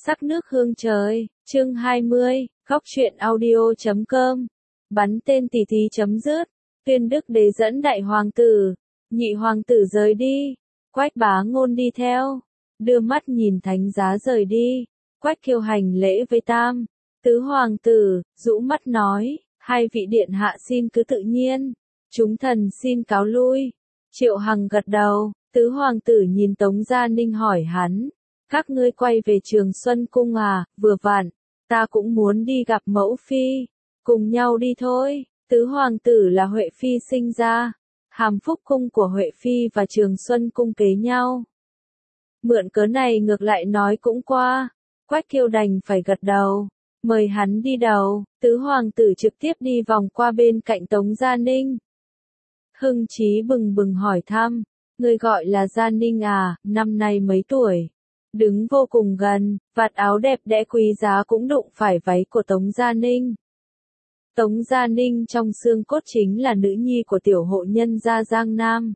Sắc nước hương trời, chương 20, góc truyện audio.com. Bắn tên tỷ thí chấm dứt, Tuyên Đức Đế dẫn đại hoàng tử, nhị hoàng tử rời đi, Quách Bá Ngôn đi theo, đưa mắt nhìn thánh giá rời đi, Quách Kiêu hành lễ với tam, tứ hoàng tử, rũ mắt nói, hai vị điện hạ xin cứ tự nhiên, chúng thần xin cáo lui. Triệu Hằng gật đầu, tứ hoàng tử nhìn Tống Gia Ninh hỏi hắn, các ngươi quay về Trường Xuân Cung à, vừa vặn, ta cũng muốn đi gặp mẫu phi, cùng nhau đi thôi. Tứ hoàng tử là Huệ Phi sinh ra, Hàm Phúc Cung của Huệ Phi và Trường Xuân Cung kế nhau. Mượn cớ này ngược lại nói cũng qua, Quách Kiêu đành phải gật đầu, mời hắn đi đầu, tứ hoàng tử trực tiếp đi vòng qua bên cạnh Tống Gia Ninh. Hưng Chí bừng bừng hỏi thăm, người gọi là Gia Ninh à, năm nay mấy tuổi? Đứng vô cùng gần, vạt áo đẹp đẽ quý giá cũng đụng phải váy của Tống Gia Ninh. Tống Gia Ninh trong xương cốt chính là nữ nhi của tiểu hộ nhân gia Giang Nam.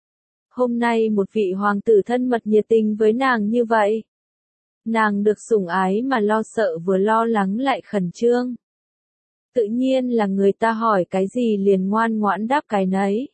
Hôm nay một vị hoàng tử thân mật nhiệt tình với nàng như vậy. Nàng được sủng ái mà lo sợ vừa lo lắng lại khẩn trương. Tự nhiên là người ta hỏi cái gì liền ngoan ngoãn đáp cái nấy.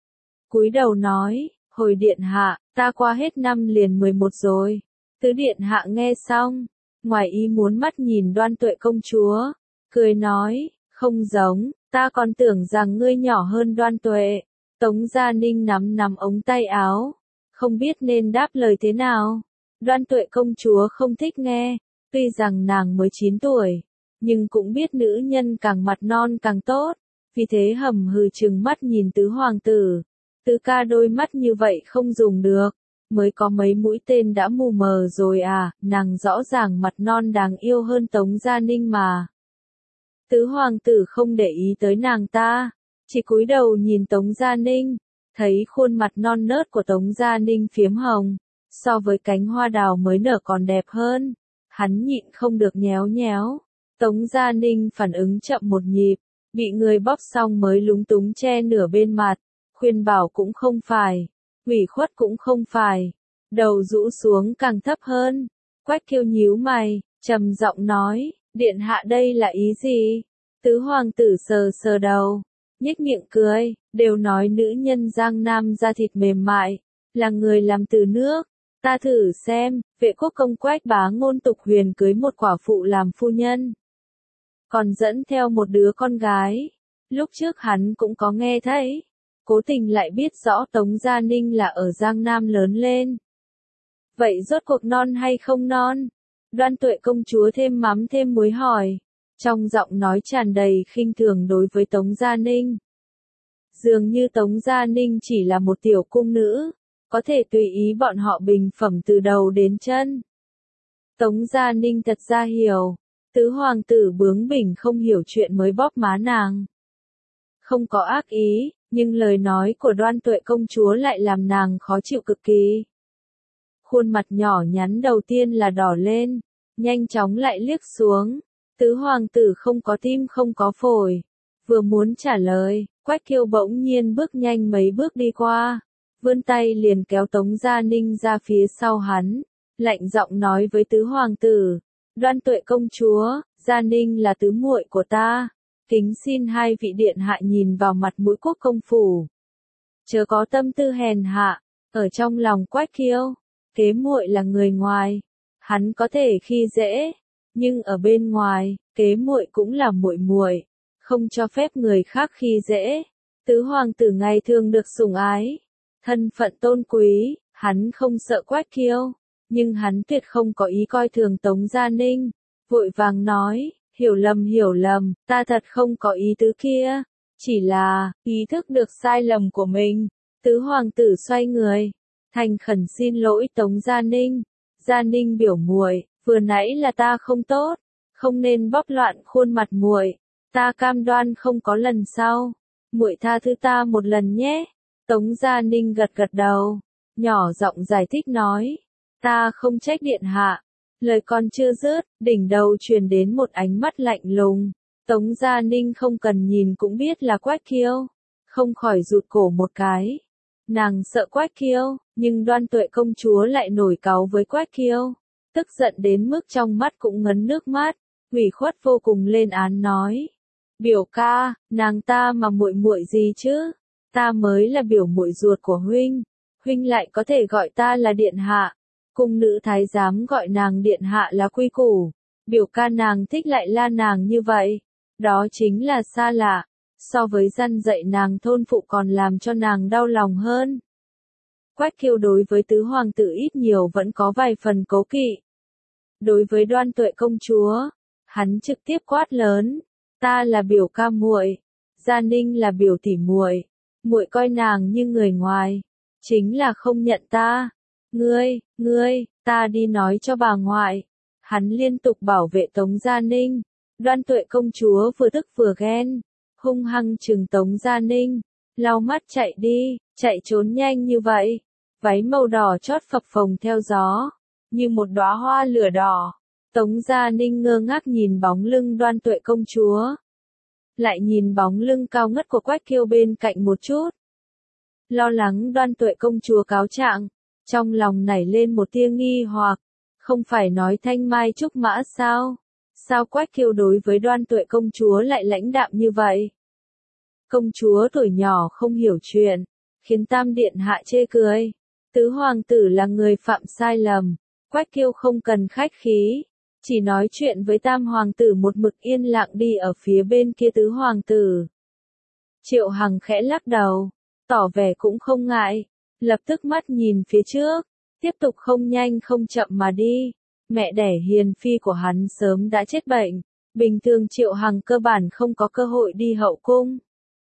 Cúi đầu nói, hồi điện hạ, ta qua hết năm liền 11 rồi. Tứ điện hạ nghe xong, ngoài ý muốn mắt nhìn Đoan Tuệ công chúa, cười nói, không giống, ta còn tưởng rằng ngươi nhỏ hơn Đoan Tuệ. Tống Gia Ninh nắm ống tay áo, không biết nên đáp lời thế nào. Đoan Tuệ công chúa không thích nghe, tuy rằng nàng mới 9 tuổi, nhưng cũng biết nữ nhân càng mặt non càng tốt, vì thế hầm hừ trừng mắt nhìn tứ hoàng tử. Tứ ca đôi mắt như vậy không dùng được, mới có mấy mũi tên đã mù mờ rồi à, nàng rõ ràng mặt non đáng yêu hơn Tống Gia Ninh mà. Tứ hoàng tử không để ý tới nàng ta, chỉ cúi đầu nhìn Tống Gia Ninh, thấy khuôn mặt non nớt của Tống Gia Ninh phiếm hồng, so với cánh hoa đào mới nở còn đẹp hơn, hắn nhịn không được nhéo nhéo. Tống Gia Ninh phản ứng chậm một nhịp, bị người bóp xong mới lúng túng che nửa bên mặt, khuyên bảo cũng không phải, ủy khuất cũng không phải, đầu rũ xuống càng thấp hơn. Quách Kiêu nhíu mày, trầm giọng nói, điện hạ đây là ý gì? Tứ hoàng tử sờ sờ đầu, nhếch miệng cười, đều nói nữ nhân Giang Nam da thịt mềm mại, là người làm từ nước. Ta thử xem, Vệ quốc công Quách Bá Ngôn Tục Huyền cưới một quả phụ làm phu nhân, còn dẫn theo một đứa con gái. Lúc trước hắn cũng có nghe thấy, cố tình lại biết rõ Tống Gia Ninh là ở Giang Nam lớn lên. Vậy rốt cuộc non hay không non? Đoan Tuệ công chúa thêm mắm thêm muối hỏi, trong giọng nói tràn đầy khinh thường đối với Tống Gia Ninh. Dường như Tống Gia Ninh chỉ là một tiểu cung nữ, có thể tùy ý bọn họ bình phẩm từ đầu đến chân. Tống Gia Ninh thật ra hiểu, tứ hoàng tử bướng bỉnh không hiểu chuyện mới bóp má nàng. Không có ác ý, nhưng lời nói của Đoan Tuệ công chúa lại làm nàng khó chịu cực kỳ. Khuôn mặt nhỏ nhắn đầu tiên là đỏ lên, nhanh chóng lại liếc xuống. Tứ hoàng tử không có tim không có phổi, vừa muốn trả lời, Quách Kiêu bỗng nhiên bước nhanh mấy bước đi qua, vươn tay liền kéo Tống Gia Ninh ra phía sau hắn, lạnh giọng nói với tứ hoàng tử, Đoan Tuệ công chúa, Gia Ninh là tứ muội của ta, kính xin hai vị điện hạ nhìn vào mặt mũi quốc công phủ, chớ có tâm tư hèn hạ. Ở trong lòng Quách Kiêu, kế muội là người ngoài, hắn có thể khi dễ, nhưng ở bên ngoài, kế muội cũng là muội muội, không cho phép người khác khi dễ. Tứ hoàng tử ngày thường được sủng ái, thân phận tôn quý, hắn không sợ Quách Kiêu, nhưng hắn tuyệt không có ý coi thường Tống Gia Ninh, vội vàng nói, hiểu lầm, ta thật không có ý tứ kia, chỉ là, ý thức được sai lầm của mình. Tứ hoàng tử xoay người, thành khẩn xin lỗi Tống Gia Ninh. Gia Ninh biểu muội, vừa nãy là ta không tốt, không nên bóp loạn khuôn mặt muội, ta cam đoan không có lần sau, muội tha thứ ta một lần nhé. Tống Gia Ninh gật gật đầu, nhỏ giọng giải thích nói, ta không trách điện hạ. Lời còn chưa dứt, đỉnh đầu truyền đến một ánh mắt lạnh lùng. Tống Gia Ninh không cần nhìn cũng biết là Quách Kiêu, không khỏi rụt cổ một cái. Nàng sợ Quách Kiêu, nhưng Đoan Tuệ công chúa lại nổi cáu với Quách Kiêu. tức giận đến mức trong mắt cũng ngấn nước mắt, ủy khuất vô cùng lên án nói. Biểu ca, nàng ta mà muội muội gì chứ? Ta mới là biểu muội ruột của huynh lại có thể gọi ta là điện hạ. Cung nữ thái giám gọi nàng điện hạ là quy củ, biểu ca nàng thích lại la nàng như vậy. Đó chính là xa lạ, so với răn dạy nàng thôn phụ còn làm cho nàng đau lòng hơn. Quách Kiêu đối với tứ hoàng tử ít nhiều vẫn có vài phần cố kỵ. Đối với Đoan Tuệ công chúa, hắn trực tiếp quát lớn, ta là biểu ca muội, Gia Ninh là biểu tỷ muội, muội coi nàng như người ngoài, chính là không nhận ta. Ngươi, ta đi nói cho bà ngoại. Hắn liên tục bảo vệ Tống Gia Ninh. Đoan Tuệ công chúa vừa tức vừa ghen, hung hăng trừng Tống Gia Ninh, lau mắt chạy đi, chạy trốn nhanh như vậy. Váy màu đỏ chót phập phồng theo gió, như một đóa hoa lửa đỏ. Tống Gia Ninh ngơ ngác nhìn bóng lưng Đoan Tuệ công chúa. Lại nhìn bóng lưng cao ngất của Quách Kiêu bên cạnh một chút. Lo lắng Đoan Tuệ công chúa cáo trạng, trong lòng nảy lên một tia nghi hoặc, không phải nói thanh mai trúc mã sao? Sao Quách Kiêu đối với Đoan Tuệ công chúa lại lãnh đạm như vậy? Công chúa tuổi nhỏ không hiểu chuyện, khiến Tam Điện hạ chê cười. Tứ hoàng tử là người phạm sai lầm, Quách Kiêu không cần khách khí, chỉ nói chuyện với Tam hoàng tử một mực yên lặng đi ở phía bên kia tứ hoàng tử. Triệu Hằng khẽ lắc đầu, tỏ vẻ cũng không ngại, lập tức mắt nhìn phía trước, tiếp tục không nhanh không chậm mà đi. Mẹ đẻ hiền phi của hắn sớm đã chết bệnh, bình thường Triệu Hằng cơ bản không có cơ hội đi hậu cung.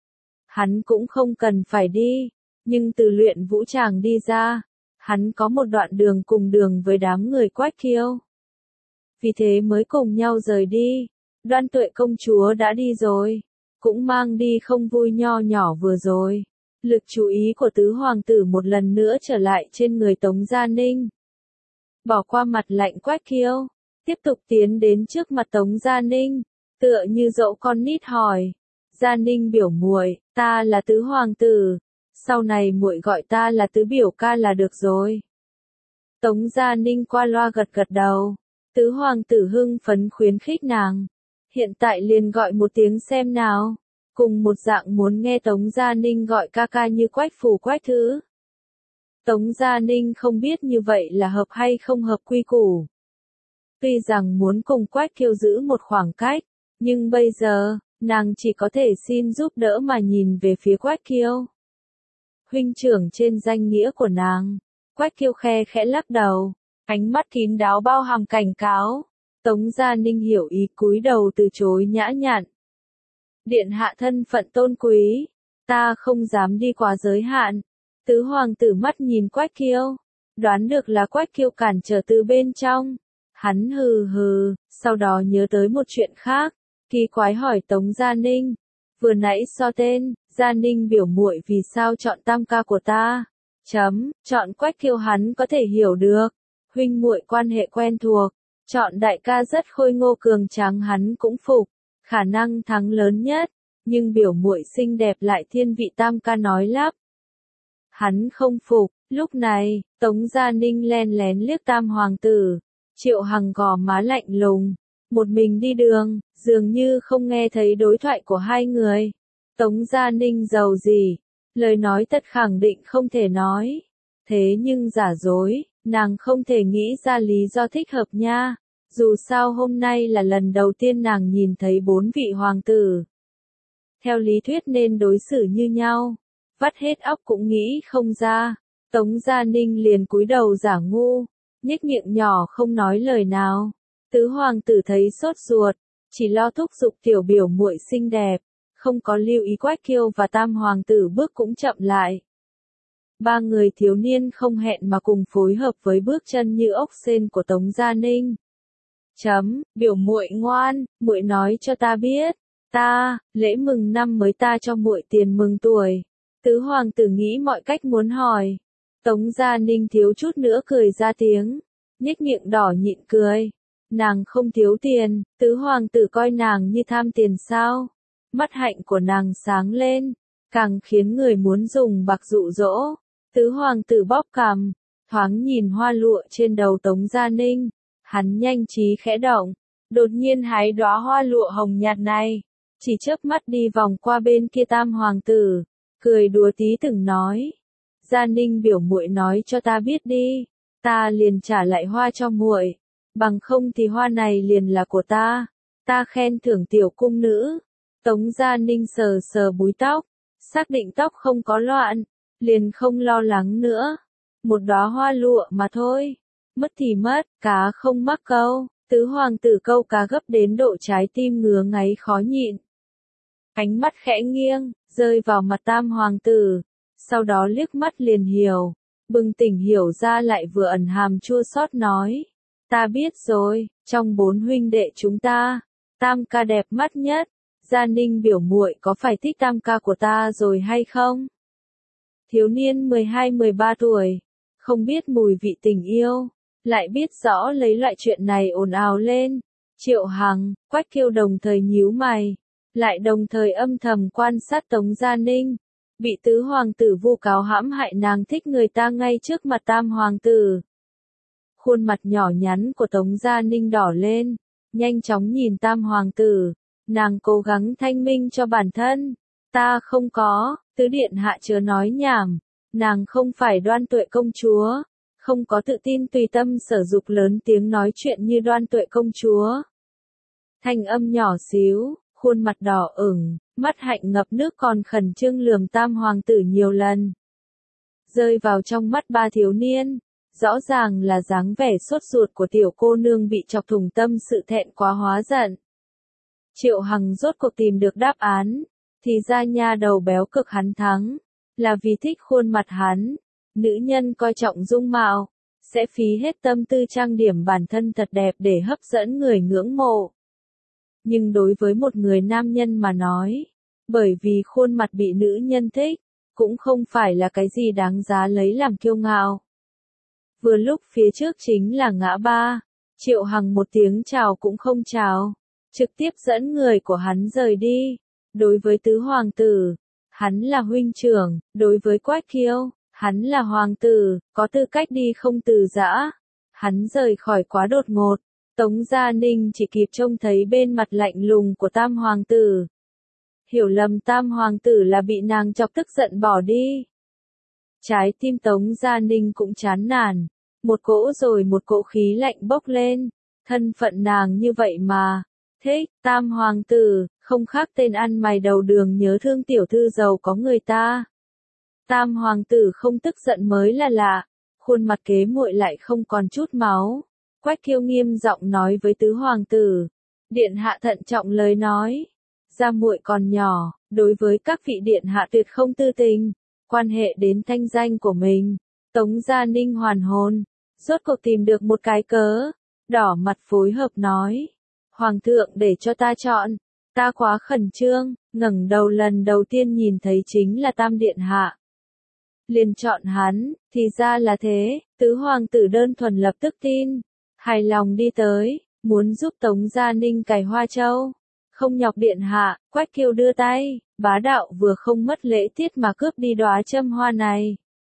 Hắn cũng không cần phải đi, nhưng từ luyện vũ tràng đi ra, hắn có một đoạn đường cùng đường với đám người Quách Kiêu. Vì thế mới cùng nhau rời đi. Đoan Tuệ công chúa đã đi rồi, cũng mang đi không vui nho nhỏ vừa rồi. Lực chú ý của tứ hoàng tử một lần nữa trở lại trên người Tống Gia Ninh. Bỏ qua mặt lạnh Quách Kiêu, tiếp tục tiến đến trước mặt Tống Gia Ninh, tựa như dỗ con nít hỏi. Gia Ninh biểu muội, ta là tứ hoàng tử, sau này muội gọi ta là tứ biểu ca là được rồi. Tống Gia Ninh qua loa gật gật đầu, tứ hoàng tử hưng phấn khuyến khích nàng. Hiện tại liền gọi một tiếng xem nào. Cùng một dạng muốn nghe Tống Gia Ninh gọi ca ca như Quách Phủ Quách Thứ. Tống Gia Ninh không biết như vậy là hợp hay không hợp quy củ. Tuy rằng muốn cùng Quách Kiêu giữ một khoảng cách, nhưng bây giờ, nàng chỉ có thể xin giúp đỡ mà nhìn về phía Quách Kiêu. Huynh trưởng trên danh nghĩa của nàng, Quách Kiêu khe khẽ lắc đầu, ánh mắt kín đáo bao hàm cảnh cáo. Tống Gia Ninh hiểu ý cúi đầu từ chối nhã nhặn. Điện hạ thân phận tôn quý, ta không dám đi quá giới hạn. Tứ hoàng tử mắt nhìn Quách Kiêu, đoán được là Quách Kiêu cản trở từ bên trong. Hắn hừ hừ, sau đó nhớ tới một chuyện khác, kỳ quái hỏi Tống Gia Ninh, vừa nãy so tên, Gia Ninh biểu muội vì sao chọn tam ca của ta? Chọn Quách Kiêu hắn có thể hiểu được, huynh muội quan hệ quen thuộc, chọn đại ca rất khôi ngô cường tráng hắn cũng phục, khả năng thắng lớn nhất, nhưng biểu muội xinh đẹp lại thiên vị tam ca nói lắp. Hắn không phục, lúc này, Tống Gia Ninh len lén liếc Tam hoàng tử, Triệu Hằng gò má lạnh lùng, một mình đi đường, dường như không nghe thấy đối thoại của hai người. Tống Gia Ninh giàu gì, lời nói tất khẳng định không thể nói, thế nhưng giả dối, nàng không thể nghĩ ra lý do thích hợp nha. Dù sao hôm nay là lần đầu tiên nàng nhìn thấy 4 vị hoàng tử. Theo lý thuyết nên đối xử như nhau, vắt hết óc cũng nghĩ không ra. Tống Gia Ninh liền cúi đầu giả ngu, nhếch miệng nhỏ không nói lời nào. Tứ hoàng tử thấy sốt ruột, chỉ lo thúc giục tiểu biểu muội xinh đẹp, không có lưu ý Quách Kiêu và Tam hoàng tử bước cũng chậm lại. Ba người thiếu niên không hẹn mà cùng phối hợp với bước chân như ốc sên của Tống Gia Ninh. Biểu muội ngoan, muội nói cho ta biết, lễ mừng năm mới ta cho muội tiền mừng tuổi. Tứ hoàng tử nghĩ mọi cách muốn hỏi. Tống Gia Ninh thiếu chút nữa cười ra tiếng, nhếch miệng đỏ nhịn cười. Nàng không thiếu tiền, tứ hoàng tử coi nàng như tham tiền sao? Mắt hạnh của nàng sáng lên, càng khiến người muốn dùng bạc dụ dỗ. Tứ hoàng tử bóp cằm, thoáng nhìn hoa lụa trên đầu Tống Gia Ninh. Hắn nhanh trí khẽ động, đột nhiên hái đóa hoa lụa hồng nhạt này, chỉ chớp mắt đi vòng qua bên kia tam hoàng tử, cười đùa tí từng nói. Gia Ninh biểu muội nói cho ta biết đi, ta liền trả lại hoa cho muội, bằng không thì hoa này liền là của ta khen thưởng tiểu cung nữ. Tống Gia Ninh sờ sờ búi tóc, xác định tóc không có loạn, liền không lo lắng nữa. Một đóa hoa lụa mà thôi, mất thì mất, cá không mắc câu. Tứ hoàng tử câu cá gấp đến độ trái tim ngứa ngáy khó nhịn. Ánh mắt khẽ nghiêng, rơi vào mặt tam hoàng tử, sau đó liếc mắt liền hiểu, bừng tỉnh hiểu ra lại vừa ẩn hàm chua xót nói. Ta biết rồi, trong 4 huynh đệ chúng ta, tam ca đẹp mắt nhất. Gia Ninh biểu muội có phải thích tam ca của ta rồi hay không? Thiếu niên 12-13 tuổi, không biết mùi vị tình yêu, lại biết rõ lấy loại chuyện này ồn ào lên. Triệu Hằng, Quách Kiêu đồng thời nhíu mày, lại đồng thời âm thầm quan sát Tống Gia Ninh. Bị tứ hoàng tử vu cáo hãm hại nàng thích người ta ngay trước mặt tam hoàng tử. Khuôn mặt nhỏ nhắn của Tống Gia Ninh đỏ lên, nhanh chóng nhìn tam hoàng tử, nàng cố gắng thanh minh cho bản thân. Ta không có, tứ điện hạ chớ nói nhảm, nàng không phải Đoan Tuệ công chúa, không có tự tin tùy tâm sở dục lớn tiếng nói chuyện như Đoan Tuệ công chúa. Thanh âm nhỏ xíu, khuôn mặt đỏ ửng, mắt hạnh ngập nước còn khẩn trương lườm tam hoàng tử nhiều lần. Rơi vào trong mắt ba thiếu niên, rõ ràng là dáng vẻ sốt ruột của tiểu cô nương bị chọc thủng tâm sự thẹn quá hóa giận. Triệu Hằng rốt cuộc tìm được đáp án, thì ra nha đầu béo cực hắn thắng, là vì thích khuôn mặt hắn. Nữ nhân coi trọng dung mạo, sẽ phí hết tâm tư trang điểm bản thân thật đẹp để hấp dẫn người ngưỡng mộ. Nhưng đối với một người nam nhân mà nói, bởi vì khuôn mặt bị nữ nhân thích, cũng không phải là cái gì đáng giá lấy làm kiêu ngạo. Vừa lúc phía trước chính là ngã ba, Triệu Hằng một tiếng chào cũng không chào, trực tiếp dẫn người của hắn rời đi. Đối với tứ hoàng tử, hắn là huynh trưởng, đối với Quách Kiêu, hắn là hoàng tử, có tư cách đi không từ giã. Hắn rời khỏi quá đột ngột, Tống Gia Ninh chỉ kịp trông thấy bên mặt lạnh lùng của tam hoàng tử. Hiểu lầm tam hoàng tử là bị nàng chọc tức giận bỏ đi. Trái tim Tống Gia Ninh cũng chán nản, một cỗ rồi một cỗ khí lạnh bốc lên, thân phận nàng như vậy mà. Thích, tam hoàng tử, không khác tên ăn mày đầu đường nhớ thương tiểu thư giàu có người ta. Tam hoàng tử không tức giận mới là lạ, khuôn mặt kế muội lại không còn chút máu. Quách Kiêu nghiêm giọng nói với tứ hoàng tử, điện hạ thận trọng lời nói, gia muội còn nhỏ, đối với các vị điện hạ tuyệt không tư tình, quan hệ đến thanh danh của mình. Tống Gia Ninh hoàn hồn, rốt cuộc tìm được một cái cớ, đỏ mặt phối hợp nói, hoàng thượng để cho ta chọn, ta quá khẩn trương, ngẩng đầu lần đầu tiên nhìn thấy chính là tam điện hạ. Liền chọn hắn, thì ra là thế, tứ hoàng tử đơn thuần lập tức tin, hài lòng đi tới, muốn giúp Tống Gia Ninh cài hoa châu. Không nhọc điện hạ, Quách Kiêu đưa tay, bá đạo vừa không mất lễ tiết mà cướp đi đóa châm hoa này.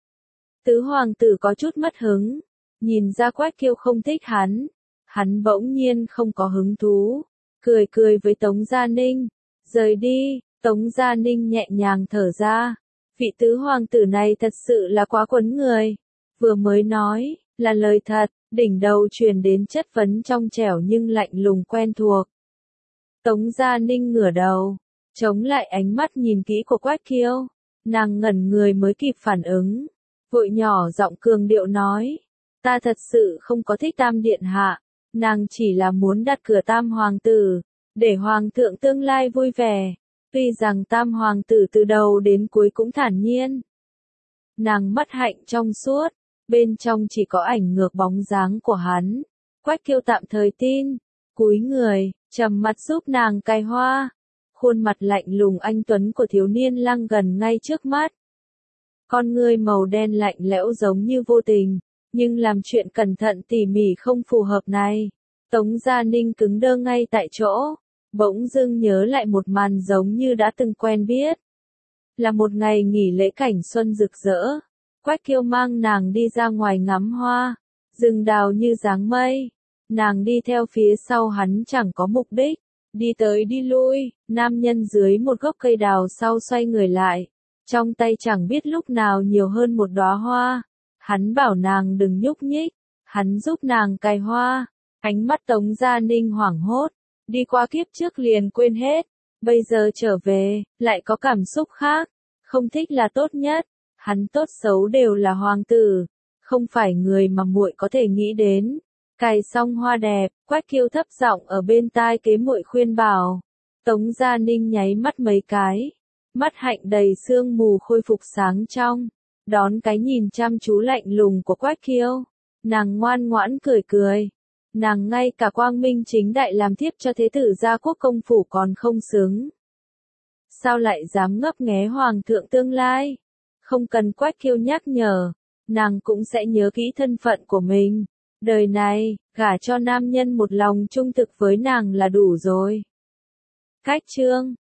Tứ hoàng tử có chút mất hứng, nhìn ra Quách Kiêu không thích hắn bỗng nhiên không có hứng thú, cười cười với Tống Gia Ninh, rời đi. Tống Gia Ninh nhẹ nhàng thở ra, vị tứ hoàng tử này thật sự là quá quấn người, vừa mới nói, là lời thật, đỉnh đầu truyền đến chất vấn trong trẻo nhưng lạnh lùng quen thuộc. Tống Gia Ninh ngửa đầu, chống lại ánh mắt nhìn kỹ của Quách Kiêu, nàng ngẩn người mới kịp phản ứng, vội nhỏ giọng cường điệu nói, ta thật sự không có thích tam điện hạ, nàng chỉ là muốn đặt cửa tam hoàng tử, để hoàng thượng tương lai vui vẻ. Tuy rằng tam hoàng tử từ đầu đến cuối cũng thản nhiên. Nàng mắt hạnh trong suốt, bên trong chỉ có ảnh ngược bóng dáng của hắn. Quách Kiêu tạm thời tin, cúi người, trầm mặt giúp nàng cài hoa. Khuôn mặt lạnh lùng anh tuấn của thiếu niên lăng gần ngay trước mắt. Con ngươi màu đen lạnh lẽo giống như vô tình, nhưng làm chuyện cẩn thận tỉ mỉ không phù hợp này. Tống Gia Ninh cứng đơ ngay tại chỗ. Bỗng dưng nhớ lại một màn giống như đã từng quen biết. Là một ngày nghỉ lễ cảnh xuân rực rỡ. Quách Kiêu mang nàng đi ra ngoài ngắm hoa. Rừng đào như dáng mây. Nàng đi theo phía sau hắn chẳng có mục đích, đi tới đi lui, nam nhân dưới một gốc cây đào sau xoay người lại, trong tay chẳng biết lúc nào nhiều hơn một đóa hoa. Hắn bảo nàng đừng nhúc nhích, hắn giúp nàng cài hoa. Ánh mắt Tống Gia Ninh hoảng hốt, đi qua kiếp trước liền quên hết, bây giờ trở về, lại có cảm xúc khác, không thích là tốt nhất, hắn tốt xấu đều là hoàng tử, không phải người mà muội có thể nghĩ đến. Cài xong hoa đẹp, Quách Kiêu thấp giọng ở bên tai kế muội khuyên bảo. Tống Gia Ninh nháy mắt mấy cái, mắt hạnh đầy sương mù khôi phục sáng trong, đón cái nhìn chăm chú lạnh lùng của Quách Kiêu, nàng ngoan ngoãn cười cười. Nàng ngay cả quang minh chính đại làm thiếp cho thế tử gia quốc công phủ còn không xứng. Sao lại dám ngấp nghé hoàng thượng tương lai? Không cần Quách Kiêu nhắc nhở, nàng cũng sẽ nhớ kỹ thân phận của mình. Đời này, gả cho nam nhân một lòng trung thực với nàng là đủ rồi. Cách chương